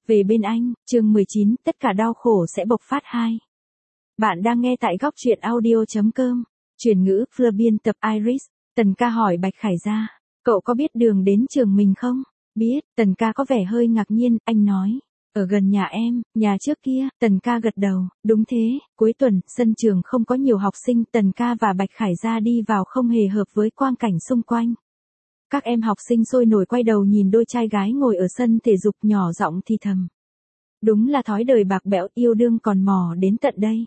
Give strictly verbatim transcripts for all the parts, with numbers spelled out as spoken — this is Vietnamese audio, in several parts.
Về bên anh, chương mười chín, tất cả đau khổ sẽ bộc phát hai. Bạn đang nghe tại góc truyện audio.com. Chuyển ngữ, Fleur biên tập Iris. Tần ca hỏi Bạch Khải Gia, cậu có biết đường đến trường mình không? Biết, Tần ca có vẻ hơi ngạc nhiên, anh nói. Ở gần nhà em, nhà trước kia, Tần ca gật đầu, đúng thế, cuối tuần, sân trường không có nhiều học sinh, Tần ca và Bạch Khải Gia đi vào không hề hợp với quang cảnh xung quanh. Các em học sinh sôi nổi quay đầu nhìn đôi trai gái ngồi ở sân thể dục nhỏ giọng thì thầm. Đúng là thói đời bạc bẽo, yêu đương còn mò đến tận đây.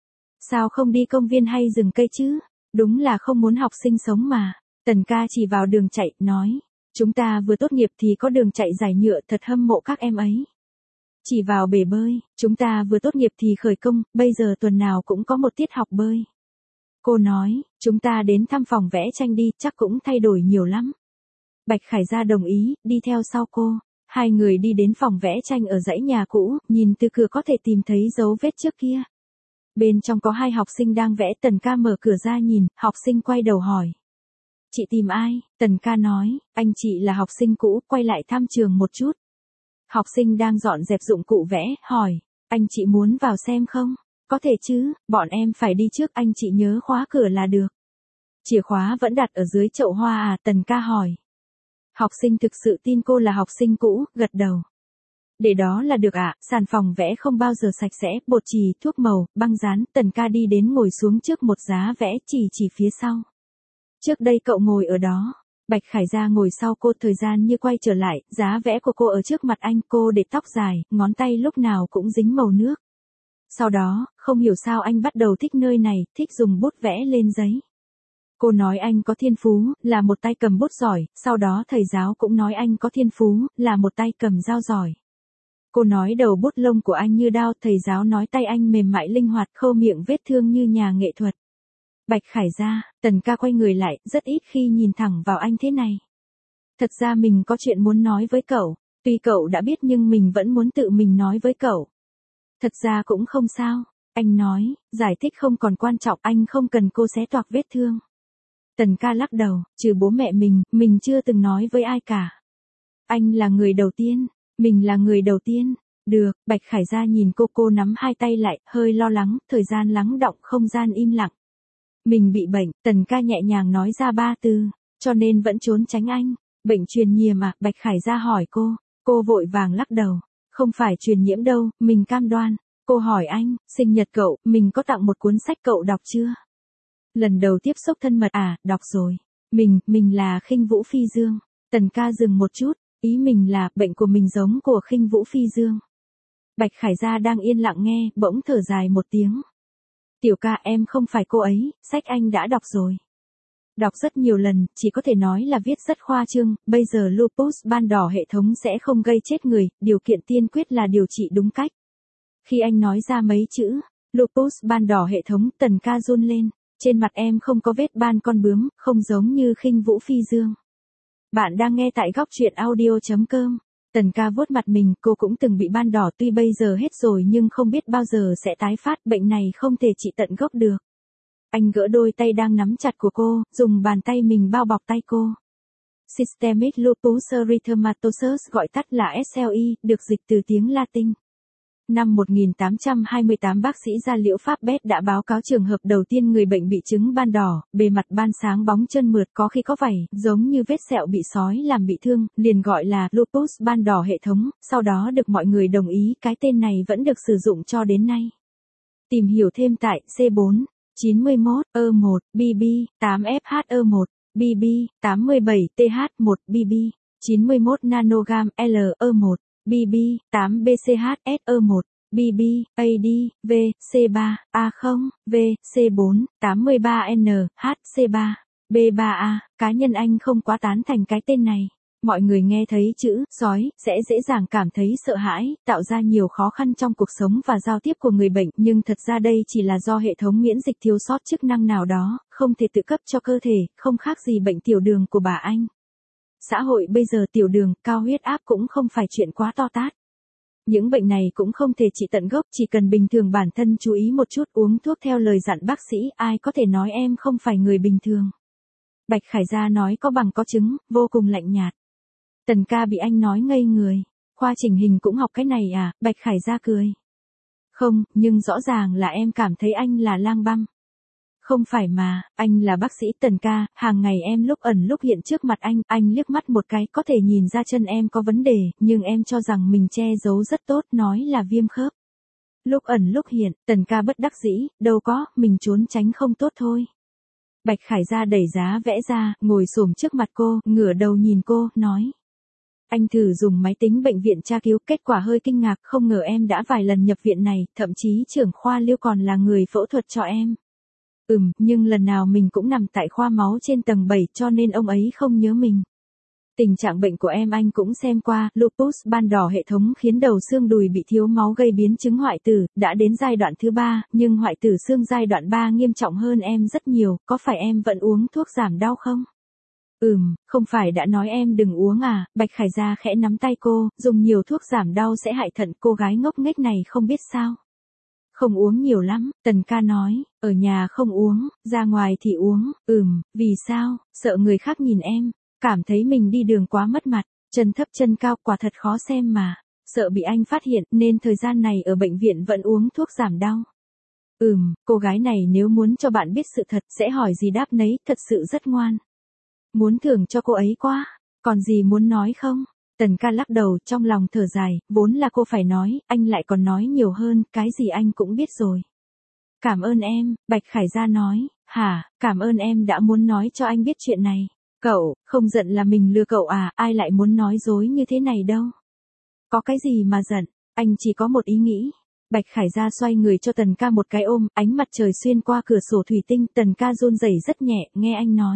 Sao không đi công viên hay rừng cây chứ? Đúng là không muốn học sinh sống mà. Tần ca chỉ vào đường chạy, nói. Chúng ta vừa tốt nghiệp thì có đường chạy giải nhựa, thật hâm mộ các em ấy. Chỉ vào bể bơi, chúng ta vừa tốt nghiệp thì khởi công, bây giờ tuần nào cũng có một tiết học bơi. Cô nói, chúng ta đến thăm phòng vẽ tranh đi, chắc cũng thay đổi nhiều lắm. Bạch Khải Gia đồng ý, đi theo sau cô. Hai người đi đến phòng vẽ tranh ở dãy nhà cũ, nhìn từ cửa có thể tìm thấy dấu vết trước kia. Bên trong có hai học sinh đang vẽ, Tần ca mở cửa ra nhìn, học sinh quay đầu hỏi. Chị tìm ai? Tần ca nói, anh chị là học sinh cũ, quay lại thăm trường một chút. Học sinh đang dọn dẹp dụng cụ vẽ, hỏi, anh chị muốn vào xem không? Có thể chứ, bọn em phải đi trước, anh chị nhớ khóa cửa là được. Chìa khóa vẫn đặt ở dưới chậu hoa à? Tần ca hỏi. Học sinh thực sự tin cô là học sinh cũ, gật đầu. Để đó là được ạ, à, sàn phòng vẽ không bao giờ sạch sẽ, bột chì, thuốc màu, băng dán, Tần ca đi đến ngồi xuống trước một giá vẽ, chỉ chỉ phía sau. Trước đây cậu ngồi ở đó. Bạch Khải Gia ngồi sau cô, thời gian như quay trở lại, giá vẽ của cô ở trước mặt anh, cô để tóc dài, ngón tay lúc nào cũng dính màu nước. Sau đó, không hiểu sao anh bắt đầu thích nơi này, thích dùng bút vẽ lên giấy. Cô nói anh có thiên phú, là một tay cầm bút giỏi, sau đó thầy giáo cũng nói anh có thiên phú, là một tay cầm dao giỏi. Cô nói đầu bút lông của anh như đao, thầy giáo nói tay anh mềm mại linh hoạt, khâu miệng vết thương như nhà nghệ thuật. Bạch Khải Gia, Tần ca quay người lại, rất ít khi nhìn thẳng vào anh thế này. Thật ra mình có chuyện muốn nói với cậu, tuy cậu đã biết nhưng mình vẫn muốn tự mình nói với cậu. Thật ra cũng không sao, anh nói, giải thích không còn quan trọng, anh không cần cô xé toạc vết thương. Tần ca lắc đầu, trừ bố mẹ mình, mình chưa từng nói với ai cả. Anh là người đầu tiên, mình là người đầu tiên. Được, Bạch Khải Gia nhìn cô, cô nắm hai tay lại, hơi lo lắng, thời gian lắng đọng, không gian im lặng. Mình bị bệnh, Tần ca nhẹ nhàng nói ra ba từ, cho nên vẫn trốn tránh anh. Bệnh truyền nhiễm à? Bạch Khải Gia hỏi cô, cô vội vàng lắc đầu. Không phải truyền nhiễm đâu, mình cam đoan. Cô hỏi anh, sinh nhật cậu, mình có tặng một cuốn sách cậu đọc chưa? Lần đầu tiếp xúc thân mật à, đọc rồi. Mình, mình là Khinh Vũ Phi Dương. Tần ca dừng một chút, ý mình là, bệnh của mình giống của Khinh Vũ Phi Dương. Bạch Khải Gia đang yên lặng nghe, bỗng thở dài một tiếng. Tiểu ca, em không phải cô ấy, sách anh đã đọc rồi. Đọc rất nhiều lần, chỉ có thể nói là viết rất khoa trương, bây giờ lupus ban đỏ hệ thống sẽ không gây chết người, điều kiện tiên quyết là điều trị đúng cách. Khi anh nói ra mấy chữ, lupus ban đỏ hệ thống, Tần ca run lên. Trên mặt em không có vết ban con bướm, không giống như Khinh Vũ Phi Dương. Bạn đang nghe tại góc truyện audio.com. Tần ca vuốt mặt mình, cô cũng từng bị ban đỏ, tuy bây giờ hết rồi nhưng không biết bao giờ sẽ tái phát, bệnh này không thể trị tận gốc được. Anh gỡ đôi tay đang nắm chặt của cô, dùng bàn tay mình bao bọc tay cô. Systemic Lupus Erythematosus, gọi tắt là ét lờ e, được dịch từ tiếng Latin. Năm một nghìn tám trăm hai mươi tám, bác sĩ da liễu Pháp Bét đã báo cáo trường hợp đầu tiên người bệnh bị chứng ban đỏ, bề mặt ban sáng bóng chân mượt, có khi có vảy, giống như vết sẹo bị sói làm bị thương, liền gọi là lupus ban đỏ hệ thống, sau đó được mọi người đồng ý, cái tên này vẫn được sử dụng cho đến nay. Tìm hiểu thêm tại C bốn, chín mươi mốt, E một, B B, tám F H E một, B B, tám mươi bảy T H một, B B, chín mươi mốt nanogam L E một. B B, tám B C H S E một, B B, A D, V, C ba, A không, V, C bốn, tám mươi ba N, H, C ba, B ba A, cá nhân anh không quá tán thành cái tên này. Mọi người nghe thấy chữ sói sẽ dễ dàng cảm thấy sợ hãi, tạo ra nhiều khó khăn trong cuộc sống và giao tiếp của người bệnh, nhưng thật ra đây chỉ là do hệ thống miễn dịch thiếu sót chức năng nào đó, không thể tự cấp cho cơ thể, không khác gì bệnh tiểu đường của bà anh. Xã hội bây giờ tiểu đường, cao huyết áp cũng không phải chuyện quá to tát. Những bệnh này cũng không thể trị tận gốc, chỉ cần bình thường bản thân chú ý một chút, uống thuốc theo lời dặn bác sĩ, ai có thể nói em không phải người bình thường. Bạch Khải Gia nói có bằng có chứng, vô cùng lạnh nhạt. Tần ca bị anh nói ngây người. khoa chỉnh hình cũng học cái này à, Bạch Khải Gia cười. Không, nhưng rõ ràng là em cảm thấy anh là lang băm. Không phải mà, anh là bác sĩ Tần ca, hàng ngày em lúc ẩn lúc hiện trước mặt anh, anh liếc mắt một cái có thể nhìn ra chân em có vấn đề, nhưng em cho rằng mình che giấu rất tốt, nói là viêm khớp. Lúc ẩn lúc hiện, Tần ca bất đắc dĩ, đâu có, mình trốn tránh không tốt thôi. Bạch Khải Gia đẩy giá vẽ ra, ngồi xổm trước mặt cô, ngửa đầu nhìn cô, nói. Anh thử dùng máy tính bệnh viện tra cứu, kết quả hơi kinh ngạc, không ngờ em đã vài lần nhập viện này, thậm chí trưởng khoa Lưu còn là người phẫu thuật cho em. Ừm, nhưng lần nào mình cũng nằm tại khoa máu trên tầng bảy cho nên ông ấy không nhớ mình. Tình trạng bệnh của em anh cũng xem qua, lupus ban đỏ hệ thống khiến đầu xương đùi bị thiếu máu gây biến chứng hoại tử, đã đến giai đoạn thứ ba, nhưng hoại tử xương giai đoạn ba nghiêm trọng hơn em rất nhiều, có phải em vẫn uống thuốc giảm đau không? Ừm, không phải đã nói em đừng uống à, Bạch Khải Gia khẽ nắm tay cô, dùng nhiều thuốc giảm đau sẽ hại thận, cô gái ngốc nghếch này không biết sao. Không uống nhiều lắm, Tần ca nói, ở nhà không uống, ra ngoài thì uống, ừm, vì sao, sợ người khác nhìn em, cảm thấy mình đi đường quá mất mặt, chân thấp chân cao quả thật khó xem mà, sợ bị anh phát hiện nên thời gian này ở bệnh viện vẫn uống thuốc giảm đau. Ừm, cô gái này nếu muốn cho bạn biết sự thật sẽ hỏi gì đáp nấy, thật sự rất ngoan. Muốn thưởng cho cô ấy quá, còn gì muốn nói không? Tần ca lắc đầu trong lòng thở dài, vốn là cô phải nói, anh lại còn nói nhiều hơn, cái gì anh cũng biết rồi. Cảm ơn em, Bạch Khải Gia nói, hả, cảm ơn em đã muốn nói cho anh biết chuyện này. Cậu, không giận là mình lừa cậu à, ai lại muốn nói dối như thế này đâu. Có cái gì mà giận, anh chỉ có một ý nghĩ. Bạch Khải Gia xoay người cho Tần ca một cái ôm, ánh mặt trời xuyên qua cửa sổ thủy tinh, Tần ca run rẩy rất nhẹ, nghe anh nói.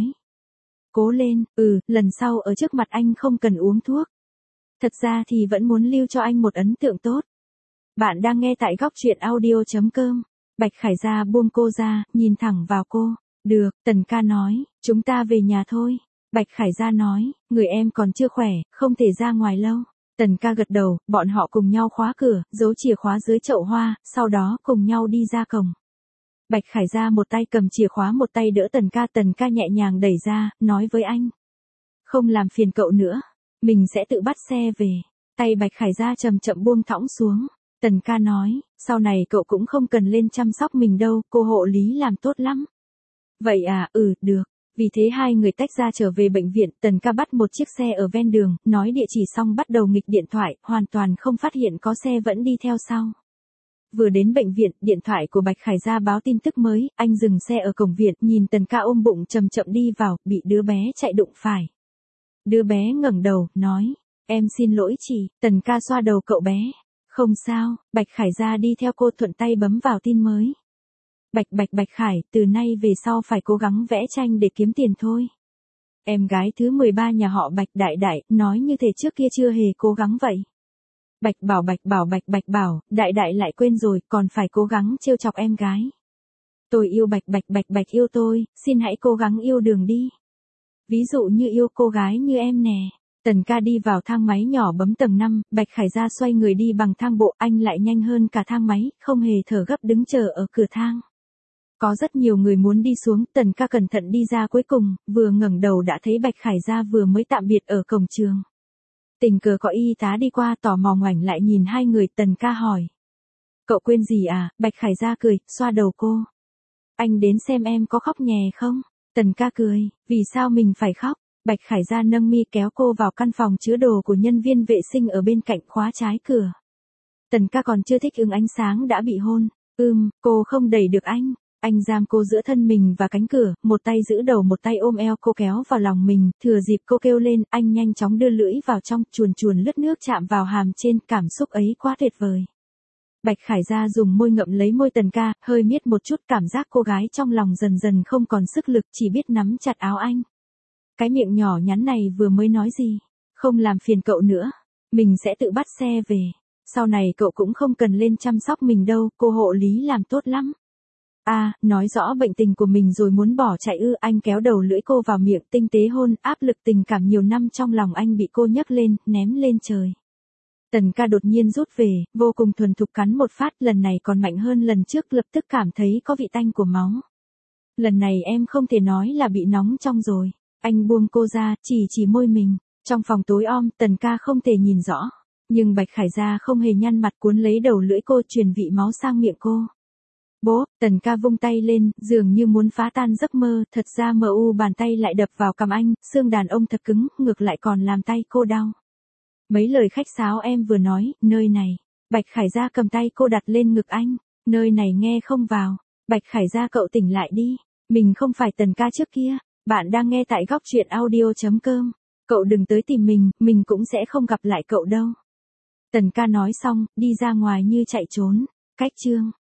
Cố lên, ừ, lần sau ở trước mặt anh không cần uống thuốc. Thật ra thì vẫn muốn lưu cho anh một ấn tượng tốt. Bạn đang nghe tại góc truyện audio chấm com. Bạch Khải Gia buông cô ra, nhìn thẳng vào cô. Được, Tần ca nói, chúng ta về nhà thôi. Bạch Khải Gia nói, người em còn chưa khỏe, không thể ra ngoài lâu. Tần ca gật đầu, bọn họ cùng nhau khóa cửa, giấu chìa khóa dưới chậu hoa, sau đó cùng nhau đi ra cổng. Bạch Khải Gia một tay cầm chìa khóa một tay đỡ Tần ca, Tần ca nhẹ nhàng đẩy ra, nói với anh. Không làm phiền cậu nữa, mình sẽ tự bắt xe về. Tay Bạch Khải Gia chậm chậm buông thõng xuống. Tần ca nói, sau này cậu cũng không cần lên chăm sóc mình đâu, cô hộ lý làm tốt lắm. Vậy à, ừ, được. Vì thế hai người tách ra trở về bệnh viện, Tần ca bắt một chiếc xe ở ven đường, nói địa chỉ xong bắt đầu nghịch điện thoại, hoàn toàn không phát hiện có xe vẫn đi theo sau. Vừa đến bệnh viện, điện thoại của Bạch Khải Gia báo tin tức mới, anh dừng xe ở cổng viện, nhìn Tần ca ôm bụng chậm chậm đi vào, bị đứa bé chạy đụng phải. Đứa bé ngẩng đầu, nói, em xin lỗi chị, Tần ca xoa đầu cậu bé. Không sao, Bạch Khải Gia đi theo cô thuận tay bấm vào tin mới. Bạch Bạch Bạch Khải, từ nay về sau phải cố gắng vẽ tranh để kiếm tiền thôi. Em gái thứ mười ba nhà họ Bạch đại đại, nói như thể trước kia chưa hề cố gắng vậy. Bạch bảo Bạch bảo Bạch Bạch bảo, đại đại lại quên rồi, còn phải cố gắng trêu chọc em gái. Tôi yêu Bạch Bạch Bạch Bạch yêu tôi, xin hãy cố gắng yêu Đường đi. Ví dụ như yêu cô gái như em nè. Tần ca đi vào thang máy nhỏ bấm tầng năm, Bạch Khải Gia xoay người đi bằng thang bộ, anh lại nhanh hơn cả thang máy, không hề thở gấp đứng chờ ở cửa thang. Có rất nhiều người muốn đi xuống, Tần ca cẩn thận đi ra cuối cùng, vừa ngẩng đầu đã thấy Bạch Khải Gia vừa mới tạm biệt ở cổng trường. Tình cờ có y tá đi qua tò mò ngoảnh lại nhìn hai người, Tần ca hỏi. Cậu quên gì à, Bạch Khải Gia cười, xoa đầu cô. Anh đến xem em có khóc nhè không? Tần ca cười, vì sao mình phải khóc? Bạch Khải Gia nâng mi kéo cô vào căn phòng chứa đồ của nhân viên vệ sinh ở bên cạnh, khóa trái cửa. Tần ca còn chưa thích ứng ánh sáng đã bị hôn. Ừm, cô không đẩy được anh. Anh giam cô giữa thân mình và cánh cửa, một tay giữ đầu một tay ôm eo cô kéo vào lòng mình, thừa dịp cô kêu lên, anh nhanh chóng đưa lưỡi vào trong, chuồn chuồn lướt nước chạm vào hàm trên, cảm xúc ấy quá tuyệt vời. Bạch Khải Gia dùng môi ngậm lấy môi Tần ca, hơi miết một chút, cảm giác cô gái trong lòng dần dần không còn sức lực, chỉ biết nắm chặt áo anh. Cái miệng nhỏ nhắn này vừa mới nói gì? Không làm phiền cậu nữa. Mình sẽ tự bắt xe về. Sau này cậu cũng không cần lên chăm sóc mình đâu, cô hộ lý làm tốt lắm. À, nói rõ bệnh tình của mình rồi muốn bỏ chạy ư, anh kéo đầu lưỡi cô vào miệng, tinh tế hôn, áp lực tình cảm nhiều năm trong lòng anh bị cô nhấc lên, ném lên trời. Tần ca đột nhiên rút về, vô cùng thuần thục cắn một phát, lần này còn mạnh hơn lần trước, lập tức cảm thấy có vị tanh của máu. Lần này em không thể nói là bị nóng trong rồi. Anh buông cô ra, chỉ chỉ môi mình. Trong phòng tối om, Tần ca không thể nhìn rõ. Nhưng Bạch Khải Gia không hề nhăn mặt, cuốn lấy đầu lưỡi cô, truyền vị máu sang miệng cô. Bố, Tần ca vung tay lên, dường như muốn phá tan giấc mơ, thật ra mờ u bàn tay lại đập vào cằm anh, xương đàn ông thật cứng, ngược lại còn làm tay cô đau. Mấy lời khách sáo em vừa nói, nơi này. Bạch Khải Gia cầm tay cô đặt lên ngực anh, nơi này nghe không vào. Bạch Khải Gia, cậu tỉnh lại đi, mình không phải Tần ca trước kia. Bạn đang nghe tại góc truyện audio chấm com. Cậu đừng tới tìm mình, mình cũng sẽ không gặp lại cậu đâu. Tần ca nói xong, đi ra ngoài như chạy trốn. Cách chương